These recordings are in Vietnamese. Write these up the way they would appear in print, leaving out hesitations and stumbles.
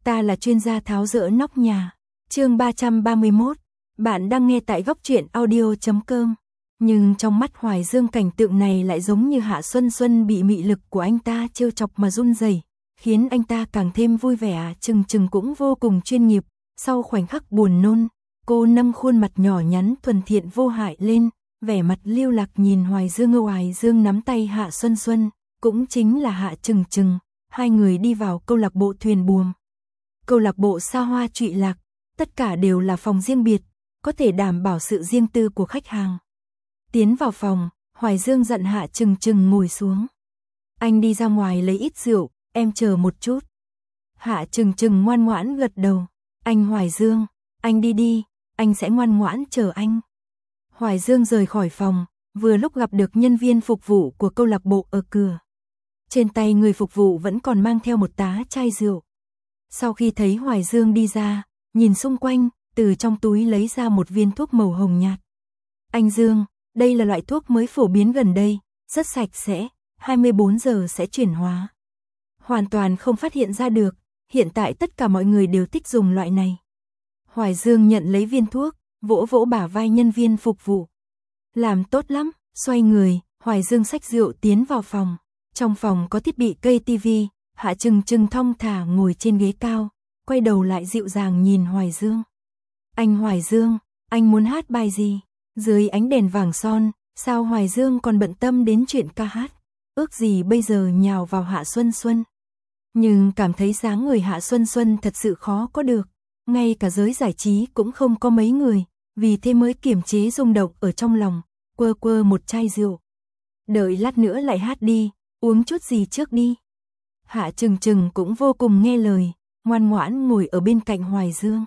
Ta là chuyên gia tháo dỡ nóc nhà. Chương 331. Bạn đang nghe tại góc truyện audio.com. Nhưng trong mắt Hoài Dương cảnh tượng này lại giống như Hạ Xuân Xuân bị mị lực của anh ta trêu chọc mà run rẩy, khiến anh ta càng thêm vui vẻ. Chừng cũng vô cùng chuyên nghiệp. Sau khoảnh khắc buồn nôn, cô nâng khuôn mặt nhỏ nhắn thuần thiện vô hại lên, vẻ mặt lưu lạc nhìn Hoài Dương. Hoài Dương nắm tay Hạ Xuân Xuân, cũng chính là Hạ Chừng. Hai người đi vào câu lạc bộ thuyền buồm. Câu lạc bộ xa hoa trụy lạc, tất cả đều là phòng riêng biệt, có thể đảm bảo sự riêng tư của khách hàng. Tiến vào phòng, Hoài Dương dặn Hạ Chừng ngồi xuống. Anh đi ra ngoài lấy ít rượu, em chờ một chút. Hạ Chừng ngoan ngoãn gật đầu. Anh Hoài Dương, anh đi, anh sẽ ngoan ngoãn chờ anh. Hoài Dương rời khỏi phòng, vừa lúc gặp được nhân viên phục vụ của câu lạc bộ ở cửa. Trên tay người phục vụ vẫn còn mang theo một tá chai rượu. Sau khi thấy Hoài Dương đi ra, nhìn xung quanh, từ trong túi lấy ra một viên thuốc màu hồng nhạt. Anh Dương, đây là loại thuốc mới phổ biến gần đây, rất sạch sẽ, 24 giờ sẽ chuyển hóa. Hoàn toàn không phát hiện ra được, hiện tại tất cả mọi người đều thích dùng loại này. Hoài Dương nhận lấy viên thuốc, vỗ bả vai nhân viên phục vụ. Làm tốt lắm, xoay người, Hoài Dương xách rượu tiến vào phòng. Trong phòng có thiết bị cây tivi, Hạ Chừng thong thả ngồi trên ghế cao, quay đầu lại dịu dàng nhìn Hoài Dương. Anh Hoài Dương, anh muốn hát bài gì? Dưới ánh đèn vàng son, sao Hoài Dương còn bận tâm đến chuyện ca hát? Ước gì bây giờ nhào vào Hạ Xuân Xuân. Nhưng cảm thấy dáng người Hạ Xuân Xuân thật sự khó có được, ngay cả giới giải trí cũng không có mấy người, vì thế mới kiềm chế rung động ở trong lòng, quơ một chai rượu. Đợi lát nữa lại hát đi, uống chút gì trước đi. Hạ Chừng cũng vô cùng nghe lời, ngoan ngoãn ngồi ở bên cạnh Hoài Dương.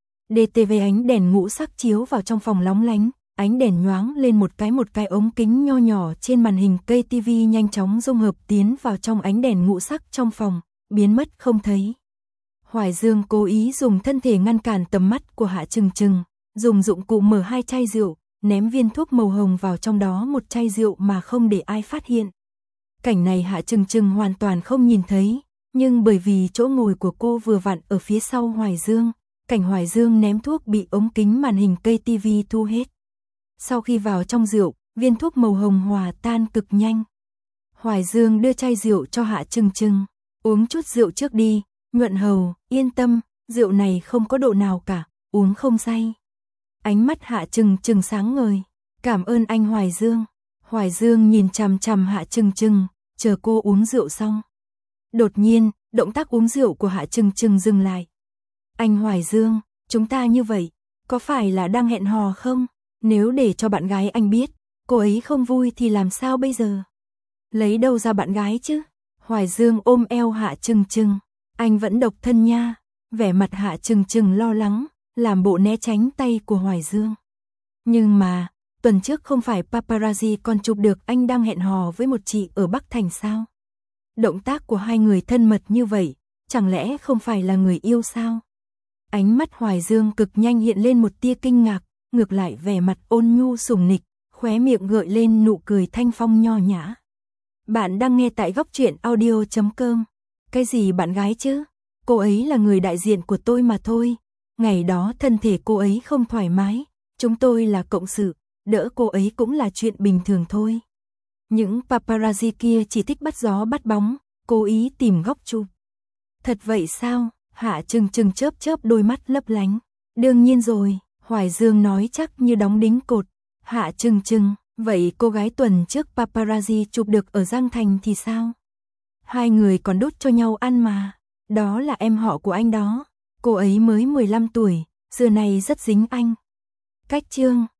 DTV ánh đèn ngũ sắc chiếu vào trong phòng lóng lánh, ánh đèn nhoáng lên một cái ống kính nho nhỏ trên màn hình cây tivi nhanh chóng dung hợp tiến vào trong ánh đèn ngũ sắc trong phòng, biến mất không thấy. Hoài Dương cố ý dùng thân thể ngăn cản tầm mắt của Hạ Chừng, dùng dụng cụ mở hai chai rượu, ném viên thuốc màu hồng vào trong đó một chai rượu mà không để ai phát hiện. Cảnh này Hạ Chừng hoàn toàn không nhìn thấy, nhưng bởi vì chỗ ngồi của cô vừa vặn ở phía sau Hoài Dương, cảnh Hoài Dương ném thuốc bị ống kính màn hình cây tivi thu hết. Sau khi vào trong rượu, viên thuốc màu hồng hòa tan cực nhanh. Hoài Dương đưa chai rượu cho Hạ Chừng, uống chút rượu trước đi, nhuận hầu, yên tâm, rượu này không có độ nào cả, uống không say. Ánh mắt Hạ Chừng sáng ngời, cảm ơn anh Hoài Dương. Hoài Dương nhìn chằm Hạ Chừng, chờ cô uống rượu xong. Đột nhiên, động tác uống rượu của Hạ Chừng dừng lại. Anh Hoài Dương, chúng ta như vậy, có phải là đang hẹn hò không? Nếu để cho bạn gái anh biết, cô ấy không vui thì làm sao bây giờ? Lấy đâu ra bạn gái chứ? Hoài Dương ôm eo Hạ Chừng, anh vẫn độc thân nha. Vẻ mặt Hạ Chừng lo lắng, làm bộ né tránh tay của Hoài Dương. Nhưng mà, tuần trước không phải paparazzi còn chụp được anh đang hẹn hò với một chị ở Bắc Thành sao? Động tác của hai người thân mật như vậy, chẳng lẽ không phải là người yêu sao? Ánh mắt Hoài Dương cực nhanh hiện lên một tia kinh ngạc, ngược lại vẻ mặt ôn nhu sủng nịch, khóe miệng gợi lên nụ cười thanh phong nho nhã. Bạn đang nghe tại góc truyện audio.com. Cái gì bạn gái chứ? Cô ấy là người đại diện của tôi mà thôi. Ngày đó thân thể cô ấy không thoải mái, chúng tôi là cộng sự, đỡ cô ấy cũng là chuyện bình thường thôi. Những paparazzi kia chỉ thích bắt gió bắt bóng, cố ý tìm góc chụp. Thật vậy sao? Hạ Chừng chớp đôi mắt lấp lánh. Đương nhiên rồi, Hoài Dương nói chắc như đóng đính cột. Hạ Chừng, vậy cô gái tuần trước paparazzi chụp được ở Giang Thành thì sao? Hai người còn đút cho nhau ăn mà. Đó là em họ của anh đó. Cô ấy mới 15 tuổi, xưa này rất dính anh. Cách chương